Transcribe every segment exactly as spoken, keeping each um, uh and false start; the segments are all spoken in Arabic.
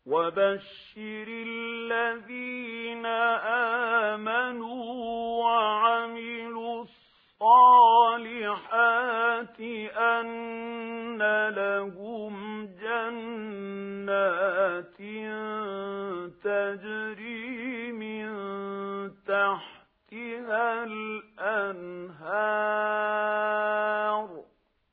وبشر الذين آمنوا وعملوا الصالحات أن لهم جنات تجري من تحتها الأنهار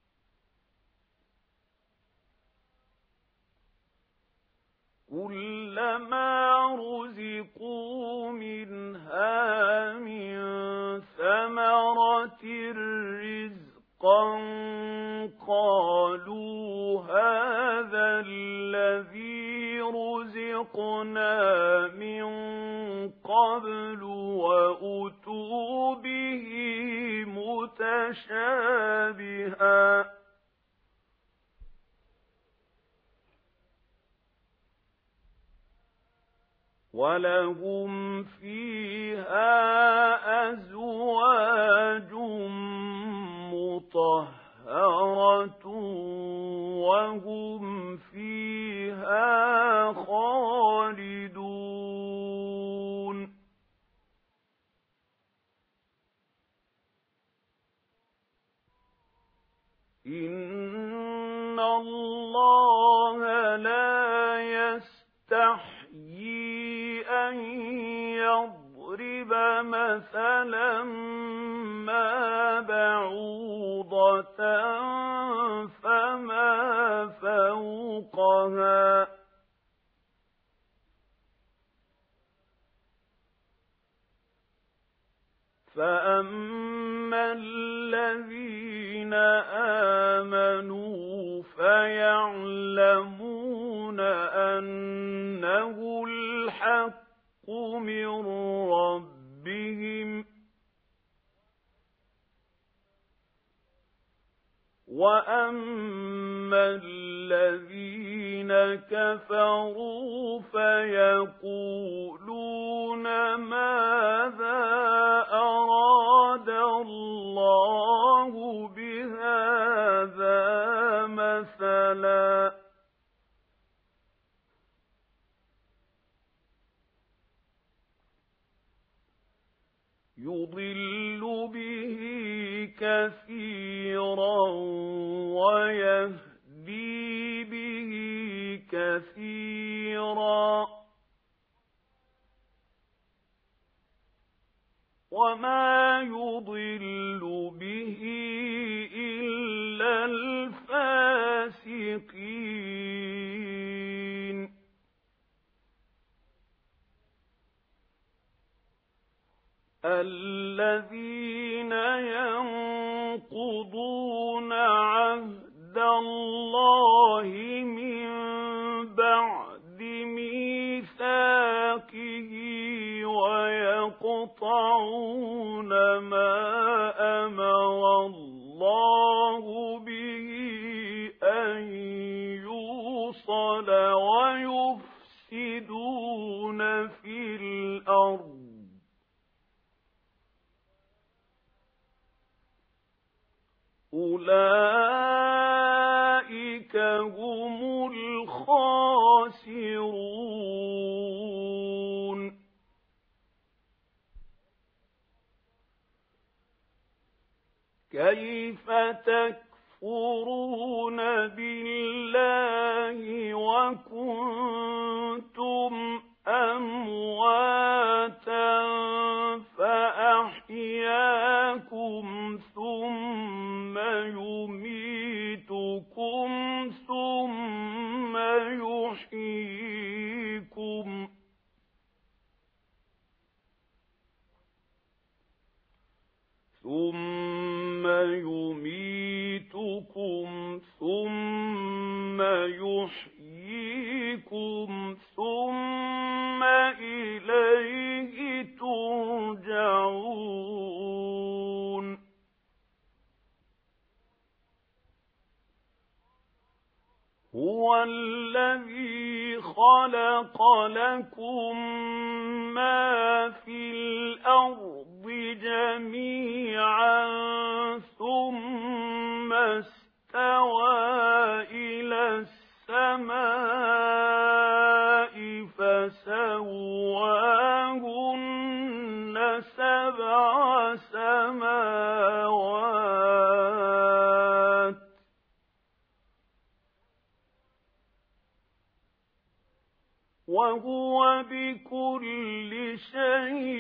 كلما رزقوا منها من ثمرة رزقا قالوا هذا الذي رزقنا من قبل وأتوا به متشابها ولهم فيها أزواج مطهرة وهم فيها خالدون إن الله لا يستحيي أن يضرب مثلا ما بعوضة فما فوقها فأما الذين آمنوا فيعلمون أنه الحق من ربهم وأما الذين كفروا فيقولون ماذا أراد الله بهذا مثلا يضل به كثيرا ويهدي به كثيرا وما يضل به إلا الفاسقين الذين ينقضون عهد الله من بعد ميثاقه ويقطعون ما أمر الله به أن يوصل ويفسدون في الأرض أولئك هم الخاسرون كيف تكفرون بالله وكنتم أمواتا فأحياكم ثم يميتكم ثم يحييكم ثم يميتكم ثم يحييكم ثم إليه ترجعون هو الذي خلق لكم ما في الأرض جميعا ثم استوى إلى السماء سبع سماوات وهو بكل شيء